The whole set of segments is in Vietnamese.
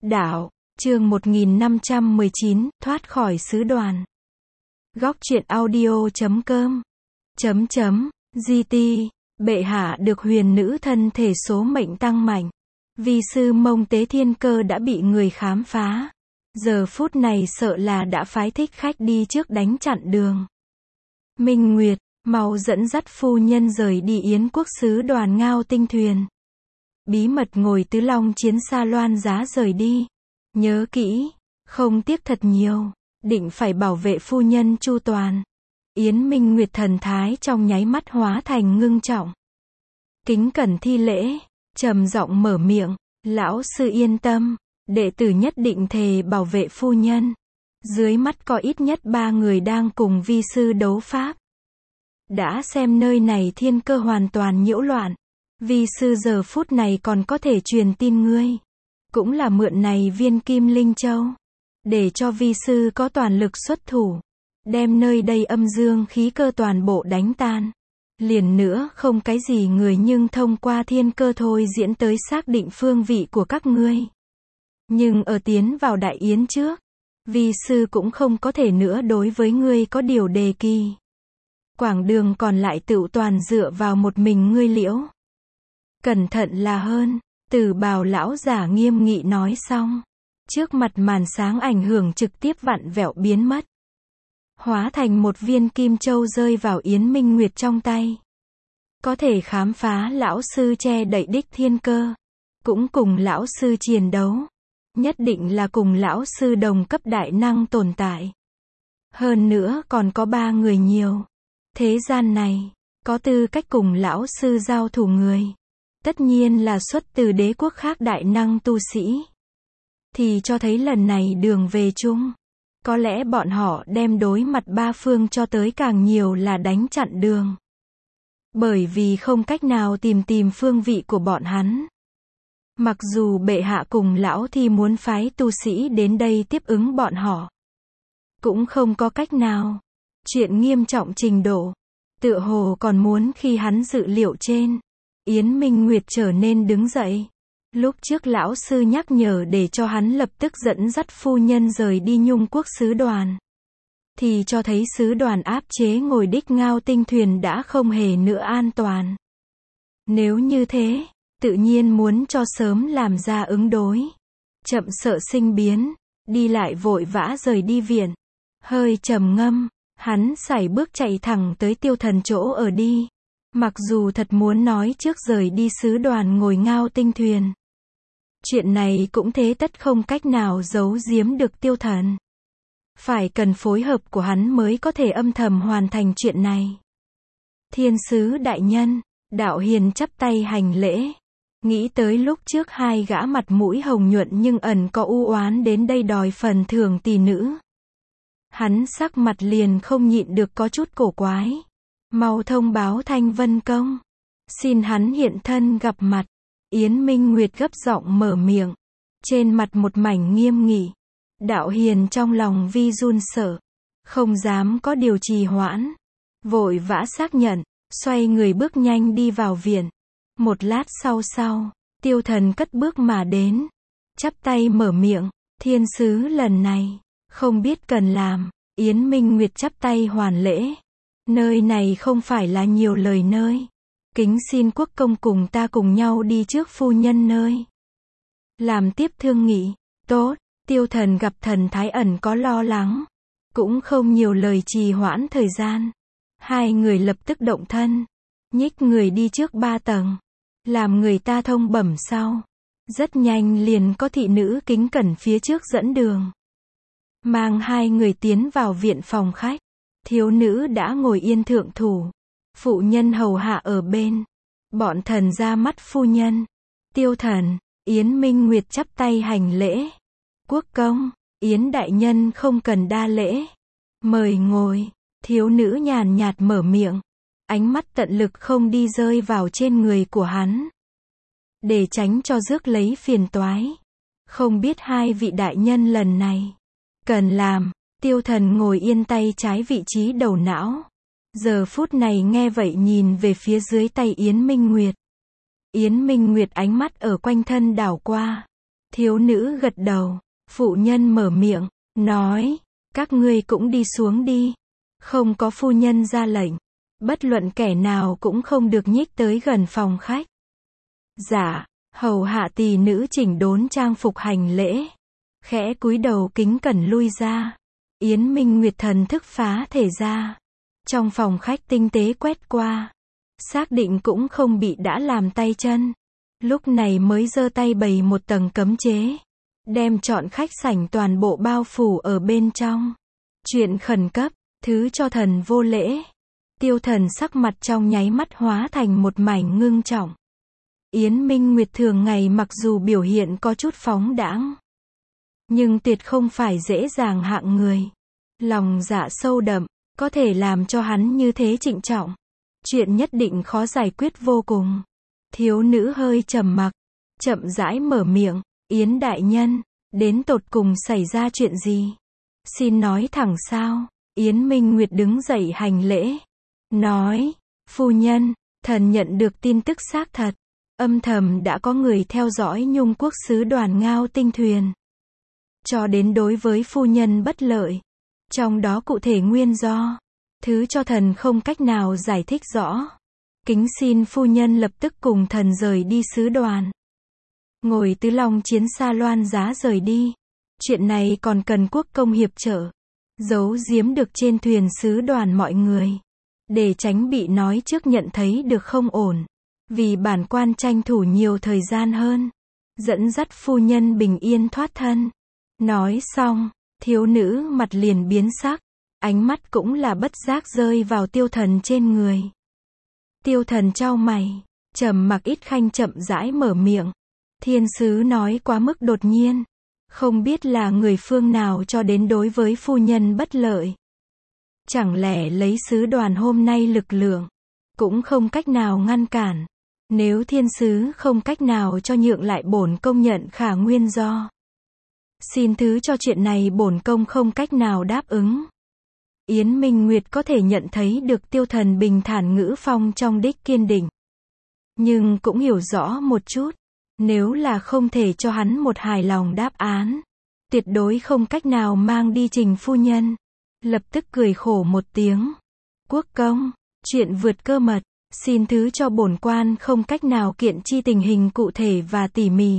Đạo, chương 1519, thoát khỏi sứ đoàn. Góc truyện audio.com GT, bệ hạ được huyền nữ thân thể số mệnh tăng mạnh. Vi sư Mông Tế Thiên Cơ đã bị người khám phá. Giờ phút này sợ là đã phái thích khách đi trước đánh chặn đường. Minh Nguyệt, mau dẫn dắt phu nhân rời đi Yến quốc sứ đoàn Ngao Tinh thuyền. Bí mật ngồi Tứ Long chiến xa loan giá rời đi. Nhớ kỹ, không tiếc thật nhiều, định phải bảo vệ phu nhân chu toàn. Yến Minh Nguyệt thần thái trong nháy mắt hóa thành ngưng trọng. Kính cẩn thi lễ, trầm giọng mở miệng, lão sư yên tâm, đệ tử nhất định thề bảo vệ phu nhân. Dưới mắt có ít nhất 3 người đang cùng vi sư đấu pháp. Đã xem nơi này thiên cơ hoàn toàn nhiễu loạn. Vi sư giờ phút này còn có thể truyền tin ngươi. Cũng là mượn này viên Kim Linh Châu. Để cho vi sư có toàn lực xuất thủ. Đem nơi đây âm dương khí cơ toàn bộ đánh tan. Liền nữa không cái gì người nhưng thông qua thiên cơ thôi diễn tới xác định phương vị của các ngươi. Nhưng ở tiến vào Đại Yến trước, vi sư cũng không có thể nữa đối với ngươi có điều đề kỳ. Quảng đường còn lại tựu toàn dựa vào một mình ngươi Liễu. Cẩn thận là hơn, Tử Bào lão giả nghiêm nghị nói xong. Trước mặt màn sáng ảnh hưởng trực tiếp vặn vẹo biến mất. Hóa thành một viên kim châu rơi vào Yến Minh Nguyệt trong tay. Có thể khám phá lão sư che đậy đích thiên cơ. Cũng cùng lão sư chiến đấu. Nhất định là cùng lão sư đồng cấp đại năng tồn tại. Hơn nữa còn có 3 người nhiều. Thế gian này, có tư cách cùng lão sư giao thủ người. Tất nhiên là xuất từ đế quốc khác đại năng tu sĩ. Thì cho thấy lần này đường về chung. Có lẽ bọn họ đem đối mặt 3 phương cho tới càng nhiều là đánh chặn đường. Bởi vì không cách nào tìm phương vị của bọn hắn. Mặc dù bệ hạ cùng lão thì muốn phái tu sĩ đến đây tiếp ứng bọn họ. Cũng không có cách nào. Chuyện nghiêm trọng trình độ. Tựa hồ còn muốn khi hắn dự liệu trên. Yến Minh Nguyệt trở nên đứng dậy. Lúc trước lão sư nhắc nhở để cho hắn lập tức dẫn dắt phu nhân rời đi Nhung quốc sứ đoàn. Thì cho thấy sứ đoàn áp chế ngồi đích Ngao Tinh thuyền đã không hề nữa an toàn. Nếu như thế, tự nhiên muốn cho sớm làm ra ứng đối. Chậm sợ sinh biến, đi lại vội vã rời đi viện. Hơi trầm ngâm, hắn sải bước chạy thẳng tới Tiêu Thần chỗ ở đi. Mặc dù thật muốn nói trước rời đi sứ đoàn ngồi Ngao Tinh thuyền. Chuyện này cũng thế tất không cách nào giấu giếm được Tiêu Thần. Phải cần phối hợp của hắn mới có thể âm thầm hoàn thành chuyện này. Thiên sứ đại nhân, đạo hiền chắp tay hành lễ. Nghĩ tới lúc trước 2 gã mặt mũi hồng nhuận nhưng ẩn có u oán đến đây đòi phần thưởng tỷ nữ. Hắn sắc mặt liền không nhịn được có chút cổ quái. Mau thông báo Thanh Vân Công. Xin hắn hiện thân gặp mặt. Yến Minh Nguyệt gấp giọng mở miệng. Trên mặt một mảnh nghiêm nghị. Đạo hiền trong lòng vi run sợ. Không dám có điều trì hoãn. Vội vã xác nhận. Xoay người bước nhanh đi vào viện. Một lát sau, Tiêu Thần cất bước mà đến. Chắp tay mở miệng. Thiên sứ lần này. Không biết cần làm. Yến Minh Nguyệt chắp tay hoàn lễ. Nơi này không phải là nhiều lời nơi. Kính xin quốc công cùng ta cùng nhau đi trước phu nhân nơi. Làm tiếp thương nghị. Tốt, Tiêu Thần gặp thần thái ẩn có lo lắng. Cũng không nhiều lời trì hoãn thời gian. 2 người lập tức động thân. Nhích người đi trước 3 tầng. Làm người ta thông bẩm sau. Rất nhanh liền có thị nữ kính cẩn phía trước dẫn đường. Mang 2 người tiến vào viện phòng khách. Thiếu nữ đã ngồi yên thượng thủ. Phụ nhân hầu hạ ở bên. Bọn thần ra mắt phu nhân. Tiêu Thần, Yến Minh Nguyệt chắp tay hành lễ. Quốc công, Yến đại nhân không cần đa lễ. Mời ngồi. Thiếu nữ nhàn nhạt mở miệng. Ánh mắt tận lực không đi rơi vào trên người của hắn. Để tránh cho rước lấy phiền toái. Không biết 2 vị đại nhân lần này cần làm. Tiêu Thần ngồi yên tay trái vị trí đầu não. Giờ phút này nghe vậy nhìn về phía dưới tay Yến Minh Nguyệt. Yến Minh Nguyệt ánh mắt ở quanh thân đảo qua. Thiếu nữ gật đầu. Phụ nhân mở miệng, nói, các ngươi cũng đi xuống đi. Không có phu nhân ra lệnh. Bất luận kẻ nào cũng không được nhích tới gần phòng khách. Dạ, hầu hạ tỳ nữ chỉnh đốn trang phục hành lễ. Khẽ cúi đầu kính cẩn lui ra. Yến Minh Nguyệt thần thức phá thể ra. Trong phòng khách tinh tế quét qua. Xác định cũng không bị đã làm tay chân. Lúc này mới giơ tay bày một tầng cấm chế. Đem trọn khách sảnh toàn bộ bao phủ ở bên trong. Chuyện khẩn cấp, thứ cho thần vô lễ. Tiêu Thần sắc mặt trong nháy mắt hóa thành một mảnh ngưng trọng. Yến Minh Nguyệt thường ngày mặc dù biểu hiện có chút phóng đãng, nhưng tuyệt không phải dễ dàng hạng người. Lòng dạ sâu đậm, có thể làm cho hắn như thế trịnh trọng. Chuyện nhất định khó giải quyết vô cùng. Thiếu nữ hơi trầm mặc, chậm rãi mở miệng, Yến đại nhân, đến tột cùng xảy ra chuyện gì? Xin nói thẳng sao? Yến Minh Nguyệt đứng dậy hành lễ. Nói, phu nhân, thần nhận được tin tức xác thật. Âm thầm đã có người theo dõi Nhung quốc sứ đoàn Ngao Tinh thuyền. Cho đến đối với phu nhân bất lợi. Trong đó cụ thể nguyên do. Thứ cho thần không cách nào giải thích rõ. Kính xin phu nhân lập tức cùng thần rời đi sứ đoàn. Ngồi Tứ Long chiến xa loan giá rời đi. Chuyện này còn cần quốc công hiệp trợ. Giấu giếm được trên thuyền sứ đoàn mọi người. Để tránh bị nói trước nhận thấy được không ổn. Vì bản quan tranh thủ nhiều thời gian hơn. Dẫn dắt phu nhân bình yên thoát thân. Nói xong, thiếu nữ mặt liền biến sắc. Ánh mắt cũng là bất giác rơi vào Tiêu Thần trên người. Tiêu Thần chau mày, trầm mặc ít khanh chậm rãi mở miệng. Thiên sứ nói quá mức đột nhiên. Không biết là người phương nào cho đến đối với phu nhân bất lợi. Chẳng lẽ lấy sứ đoàn hôm nay lực lượng, cũng không cách nào ngăn cản. Nếu thiên sứ không cách nào cho nhượng lại bổn công nhận khả nguyên do. Xin thứ cho chuyện này bổn công không cách nào đáp ứng. Yến Minh Nguyệt có thể nhận thấy được Tiêu Thần bình thản ngữ phong trong đích kiên định. Nhưng cũng hiểu rõ một chút. Nếu là không thể cho hắn một hài lòng đáp án, tuyệt đối không cách nào mang đi trình phu nhân. Lập tức cười khổ một tiếng. Quốc công, chuyện vượt cơ mật. Xin thứ cho bổn quan không cách nào kiện chi tình hình cụ thể và tỉ mỉ.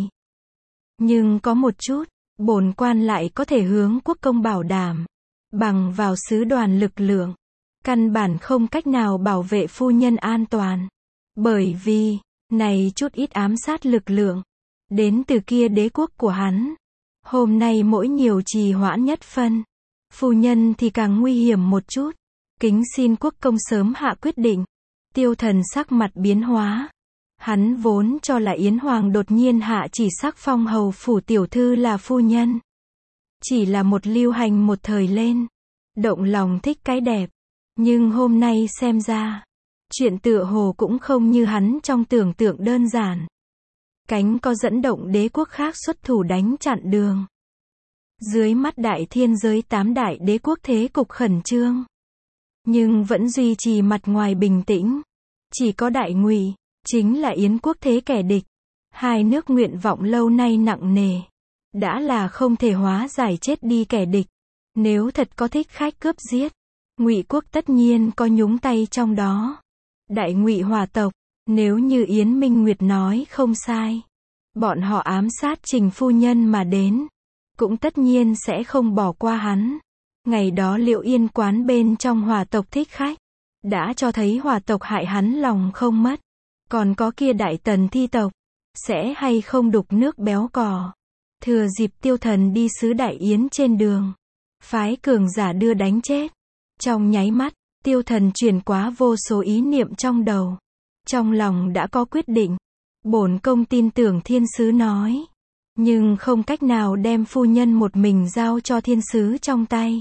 Nhưng có một chút, bổn quan lại có thể hướng quốc công bảo đảm. Bằng vào sứ đoàn lực lượng, căn bản không cách nào bảo vệ phu nhân an toàn. Bởi vì, này chút ít ám sát lực lượng, đến từ kia đế quốc của hắn. Hôm nay mỗi nhiều trì hoãn nhất phân. Phu nhân thì càng nguy hiểm một chút. Kính xin quốc công sớm hạ quyết định. Tiêu Thần sắc mặt biến hóa. Hắn vốn cho là Yến Hoàng đột nhiên hạ chỉ sắc phong hầu phủ tiểu thư là phu nhân. Chỉ là một lưu hành một thời lên. Động lòng thích cái đẹp. Nhưng hôm nay xem ra, chuyện tựa hồ cũng không như hắn trong tưởng tượng đơn giản. Cánh có dẫn động đế quốc khác xuất thủ đánh chặn đường. Dưới mắt đại thiên giới 8 đại đế quốc thế cục khẩn trương. Nhưng vẫn duy trì mặt ngoài bình tĩnh. Chỉ có Đại Ngụy, chính là Yến quốc thế kẻ địch. Hai nước nguyện vọng lâu nay nặng nề. Đã là không thể hóa giải chết đi kẻ địch. Nếu thật có thích khách cướp giết, Ngụy quốc tất nhiên có nhúng tay trong đó. Đại Ngụy hòa tộc, nếu như Yến Minh Nguyệt nói không sai, bọn họ ám sát trình phu nhân mà đến, cũng tất nhiên sẽ không bỏ qua hắn. Ngày đó Liệu Yên quán bên trong hòa tộc thích khách, đã cho thấy hòa tộc hại hắn lòng không mất. Còn có kia Đại Tần thi tộc, sẽ hay không đục nước béo cò. Thừa dịp Tiêu Thần đi sứ Đại Yến trên đường, phái cường giả đưa đánh chết. Trong nháy mắt, Tiêu Thần chuyển quá vô số ý niệm trong đầu. Trong lòng đã có quyết định. Bổn công tin tưởng thiên sứ nói. Nhưng không cách nào đem phu nhân một mình giao cho thiên sứ trong tay.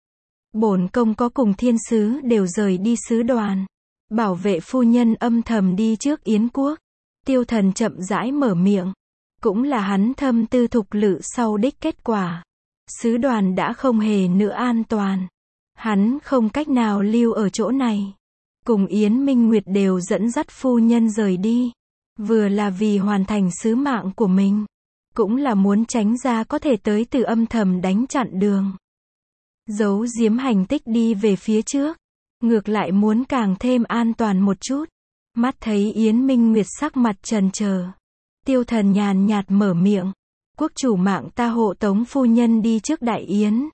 Bổn công có cùng thiên sứ đều rời đi sứ đoàn. Bảo vệ phu nhân âm thầm đi trước Yến quốc. Tiêu Thần chậm rãi mở miệng. Cũng là hắn thâm tư thục lự sau đích kết quả. Sứ đoàn đã không hề nữa an toàn. Hắn không cách nào lưu ở chỗ này. Cùng Yến Minh Nguyệt đều dẫn dắt phu nhân rời đi. Vừa là vì hoàn thành sứ mạng của mình. cũng là muốn tránh ra có thể tới từ âm thầm đánh chặn đường. Giấu giếm hành tích đi về phía trước. Ngược lại muốn càng thêm an toàn một chút. Mắt thấy Yến Minh Nguyệt sắc mặt trần chờ. Tiêu Thần nhàn nhạt mở miệng. Quốc chủ mạng ta hộ tống phu nhân đi trước đại yến.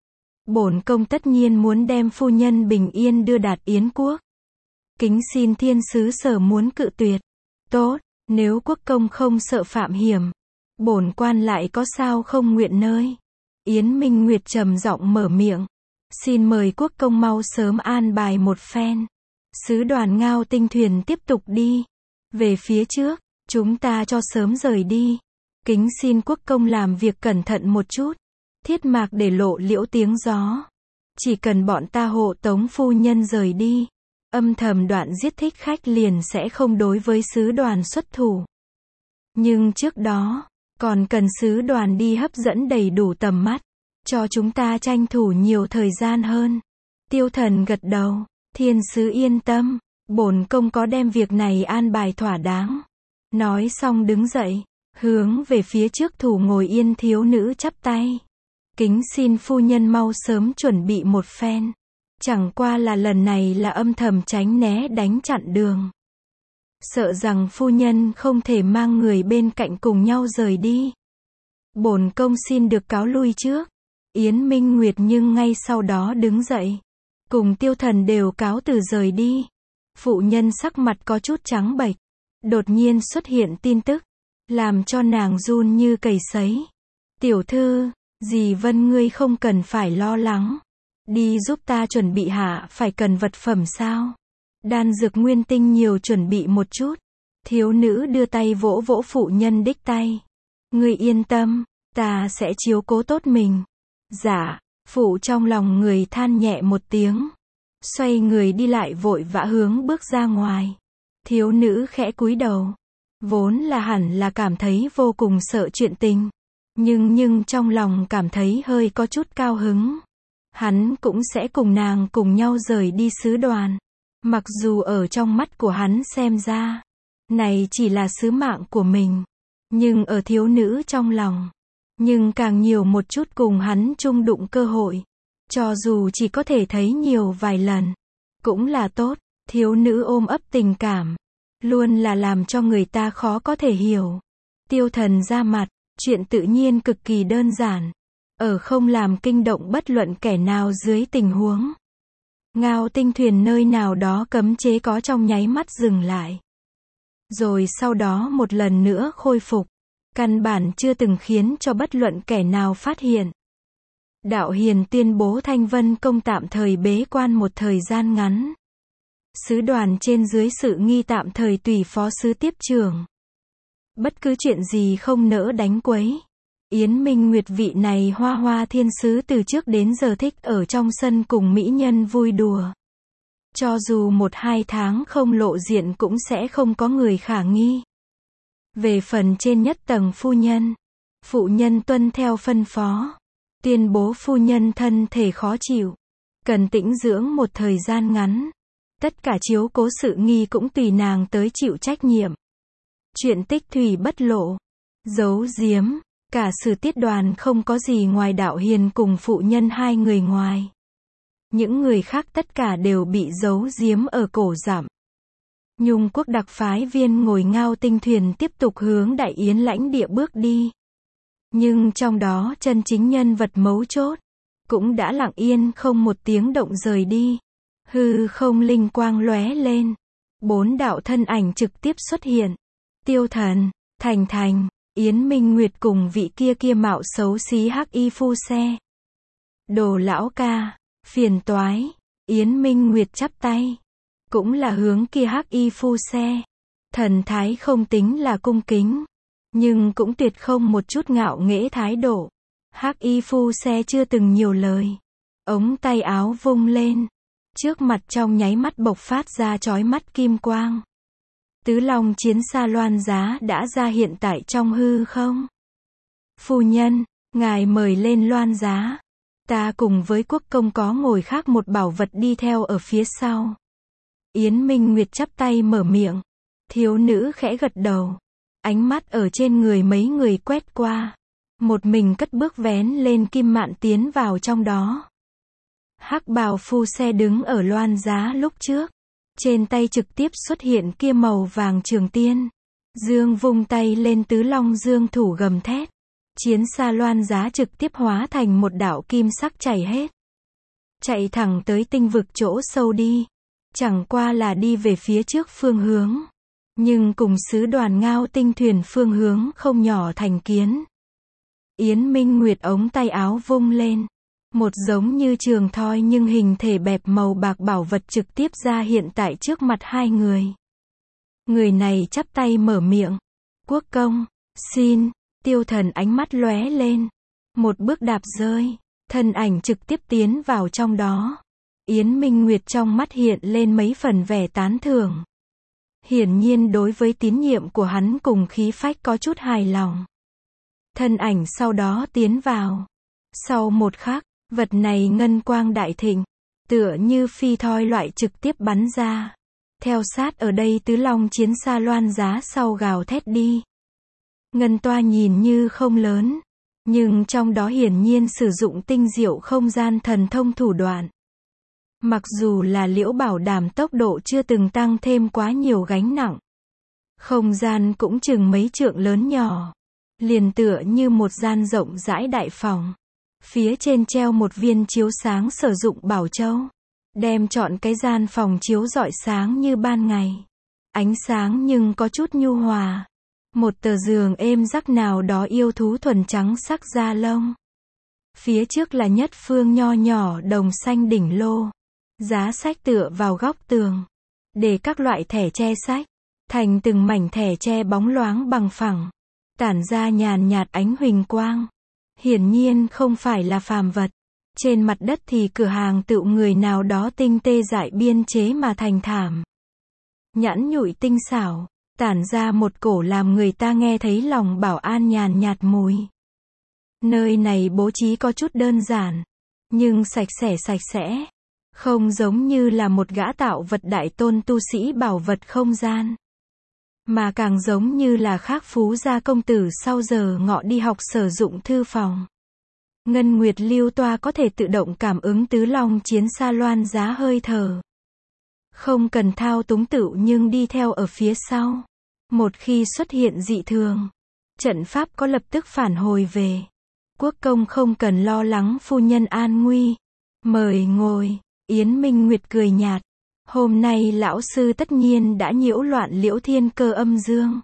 Bổn công tất nhiên muốn đem phu nhân bình yên đưa đạt yến quốc. Kính xin thiên sứ sở muốn cự tuyệt. Tốt, nếu quốc công không sợ phạm hiểm. Bổn quan lại có sao không nguyện nơi. Yến Minh Nguyệt trầm giọng mở miệng. Xin mời quốc công mau sớm an bài một phen. Sứ đoàn Ngao Tinh thuyền tiếp tục đi. Về phía trước, chúng ta cho sớm rời đi. Kính xin quốc công làm việc cẩn thận một chút. Thiết mạc để lộ liễu tiếng gió. Chỉ cần bọn ta hộ tống phu nhân rời đi. Âm thầm đoạn giết thích khách liền sẽ không đối với sứ đoàn xuất thủ. Nhưng trước đó, còn cần sứ đoàn đi hấp dẫn đầy đủ tầm mắt. Cho chúng ta tranh thủ nhiều thời gian hơn. Tiêu Thần gật đầu. Thiên sứ yên tâm. Bổn công có đem việc này an bài thỏa đáng. Nói xong đứng dậy. Hướng về phía trước thủ ngồi yên thiếu nữ chắp tay. Kính xin phu nhân mau sớm chuẩn bị một phen. Chẳng qua là lần này là âm thầm tránh né đánh chặn đường. Sợ rằng phu nhân không thể mang người bên cạnh cùng nhau rời đi. Bổn công xin được cáo lui trước. Yến Minh Nguyệt nhưng ngay sau đó đứng dậy. Cùng Tiêu Thần đều cáo từ rời đi. Phụ nhân sắc mặt có chút trắng bệch. Đột nhiên xuất hiện tin tức. Làm cho nàng run như cầy sấy. Tiểu thư, dì Vân ngươi không cần phải lo lắng. Đi giúp ta chuẩn bị hạ phải cần vật phẩm sao? Đan dược nguyên tinh nhiều chuẩn bị một chút. Thiếu nữ đưa tay vỗ vỗ phụ nhân đích tay. Ngươi yên tâm, ta sẽ chiếu cố tốt mình. Dạ, phụ trong lòng người than nhẹ một tiếng. Xoay người đi lại vội vã hướng bước ra ngoài. Thiếu nữ khẽ cúi đầu. Vốn là hẳn là cảm thấy vô cùng sợ chuyện tình. Nhưng trong lòng cảm thấy hơi có chút cao hứng. Hắn cũng sẽ cùng nàng cùng nhau rời đi sứ đoàn. Mặc dù ở trong mắt của hắn xem ra, này chỉ là sứ mạng của mình. Nhưng ở thiếu nữ trong lòng, nhưng càng nhiều một chút cùng hắn chung đụng cơ hội. Cho dù chỉ có thể thấy nhiều vài lần, cũng là tốt. Thiếu nữ ôm ấp tình cảm, luôn là làm cho người ta khó có thể hiểu. Tiêu Thần ra mặt, chuyện tự nhiên cực kỳ đơn giản. Ở không làm kinh động bất luận kẻ nào dưới tình huống. Ngao Tinh thuyền nơi nào đó cấm chế có trong nháy mắt dừng lại. Rồi sau đó một lần nữa khôi phục. Căn bản chưa từng khiến cho bất luận kẻ nào phát hiện. Đạo Hiền tuyên bố Thanh Vân Công tạm thời bế quan một thời gian ngắn. Sứ đoàn trên dưới sự nghi tạm thời tùy phó sứ tiếp trưởng. Bất cứ chuyện gì không nỡ đánh quấy. Yến Minh Nguyệt vị này hoa hoa thiên sứ từ trước đến giờ thích ở trong sân cùng mỹ nhân vui đùa. Cho dù 1-2 tháng không lộ diện cũng sẽ không có người khả nghi. Về phần trên nhất tầng phu nhân, phụ nhân tuân theo phân phó. Tuyên bố phu nhân thân thể khó chịu. Cần tĩnh dưỡng một thời gian ngắn. Tất cả chiếu cố sự nghi cũng tùy nàng tới chịu trách nhiệm. Chuyện tích thủy bất lộ. Giấu giếm. Cả sử tiết đoàn không có gì ngoài Đạo Hiền cùng phụ nhân 2 người ngoài. Những người khác tất cả đều bị giấu giếm ở cổ dặm. Nhung quốc đặc phái viên ngồi Ngao Tinh thuyền tiếp tục hướng Đại Yến lãnh địa bước đi. Nhưng trong đó chân chính nhân vật mấu chốt, cũng đã lặng yên không một tiếng động rời đi. Hư không linh quang lóe lên. 4 đạo thân ảnh trực tiếp xuất hiện. Tiêu Thần, Thành Thành, Yến Minh Nguyệt cùng vị kia mạo xấu xí hắc y phu xe. Đồ lão ca, phiền toái. Yến Minh Nguyệt chắp tay. Cũng là hướng kia hắc y phu xe. Thần thái không tính là cung kính. Nhưng cũng tuyệt không một chút ngạo nghễ thái độ. Hắc y phu xe chưa từng nhiều lời. Ống tay áo vung lên. Trước mặt trong nháy mắt bộc phát ra chói mắt kim quang. Tứ Long chiến xa loan giá đã ra hiện tại trong hư không. Phu nhân, ngài mời lên loan giá. Ta cùng với quốc công có ngồi khác một bảo vật đi theo ở phía sau. Yến Minh Nguyệt chắp tay mở miệng. Thiếu nữ khẽ gật đầu. Ánh mắt ở trên người mấy người quét qua. Một mình cất bước vén lên kim mạn tiến vào trong đó. Hắc bào phu xe đứng ở loan giá lúc trước. Trên tay trực tiếp xuất hiện kia màu vàng trường tiên. Dương vung tay lên tứ long dương thủ gầm thét. Chiến xa loan giá trực tiếp hóa thành một đạo kim sắc chảy hết. Chạy thẳng tới tinh vực chỗ sâu đi. Chẳng qua là đi về phía trước phương hướng. Nhưng cùng sứ đoàn Ngao Tinh thuyền phương hướng không nhỏ thành kiến. Yến Minh Nguyệt ống tay áo vung lên. Một giống như trường thoi nhưng hình thể bẹp màu bạc bảo vật trực tiếp ra hiện tại trước mặt hai người. Người này chắp tay mở miệng. Quốc công, xin. Tiêu Thần ánh mắt lóe lên. Một bước đạp rơi. Thân ảnh trực tiếp tiến vào trong đó. Yến Minh Nguyệt trong mắt hiện lên mấy phần vẻ tán thưởng. Hiển nhiên đối với tín nhiệm của hắn cùng khí phách có chút hài lòng. Thân ảnh sau đó tiến vào. Sau một khắc, vật này ngân quang đại thịnh, tựa như phi thoi loại trực tiếp bắn ra. Theo sát ở đây tứ long chiến xa loan giá sau gào thét đi. Ngân toa nhìn như không lớn, nhưng trong đó hiển nhiên sử dụng tinh diệu không gian thần thông thủ đoạn. Mặc dù là Liễu bảo đảm tốc độ chưa từng tăng thêm quá nhiều gánh nặng. Không gian cũng chừng mấy trượng lớn nhỏ. Liền tựa như một gian rộng rãi đại phòng. Phía trên treo một viên chiếu sáng sử dụng bảo châu. Đem trọn cái gian phòng chiếu rọi sáng như ban ngày. Ánh sáng nhưng có chút nhu hòa. Một tờ giường êm rắc nào đó yêu thú thuần trắng sắc da lông. Phía trước là nhất phương nho nhỏ đồng xanh đỉnh lô. Giá sách tựa vào góc tường. Để các loại thẻ che sách. Thành từng mảnh thẻ che bóng loáng bằng phẳng. Tản ra nhàn nhạt ánh huỳnh quang. Hiển nhiên không phải là phàm vật. Trên mặt đất thì cửa hàng tựu người nào đó tinh tê dại biên chế mà thành thảm. Nhẵn nhụi tinh xảo. Tản ra một cổ làm người ta nghe thấy lòng bảo an nhàn nhạt mùi. Nơi này bố trí có chút đơn giản. Nhưng sạch sẽ. Không giống như là một gã tạo vật đại tôn tu sĩ bảo vật không gian. Mà càng giống như là khác phú gia công tử sau giờ ngọ đi học sử dụng thư phòng. Ngân Nguyệt lưu toa có thể tự động cảm ứng tứ long chiến xa loan giá hơi thở. Không cần thao túng tựu nhưng đi theo ở phía sau. Một khi xuất hiện dị thường, trận pháp có lập tức phản hồi về. Quốc công không cần lo lắng phu nhân an nguy. Mời ngồi. Yến Minh Nguyệt cười nhạt. Hôm nay lão sư tất nhiên đã nhiễu loạn Liễu thiên cơ âm dương.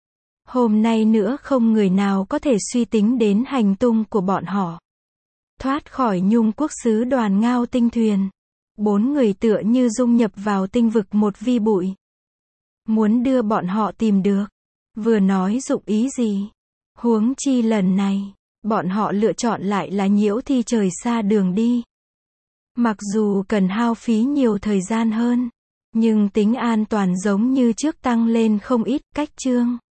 Hôm nay nữa không người nào có thể suy tính đến hành tung của bọn họ. Thoát khỏi Nhung quốc sứ đoàn Ngao Tinh thuyền. 4 người tựa như dung nhập vào tinh vực một vi bụi. Muốn đưa bọn họ tìm được. Vừa nói dụng ý gì. Huống chi lần này, bọn họ lựa chọn lại là nhiễu thi trời xa đường đi. Mặc dù cần hao phí nhiều thời gian hơn, nhưng tính an toàn giống như trước tăng lên không ít. Cách chương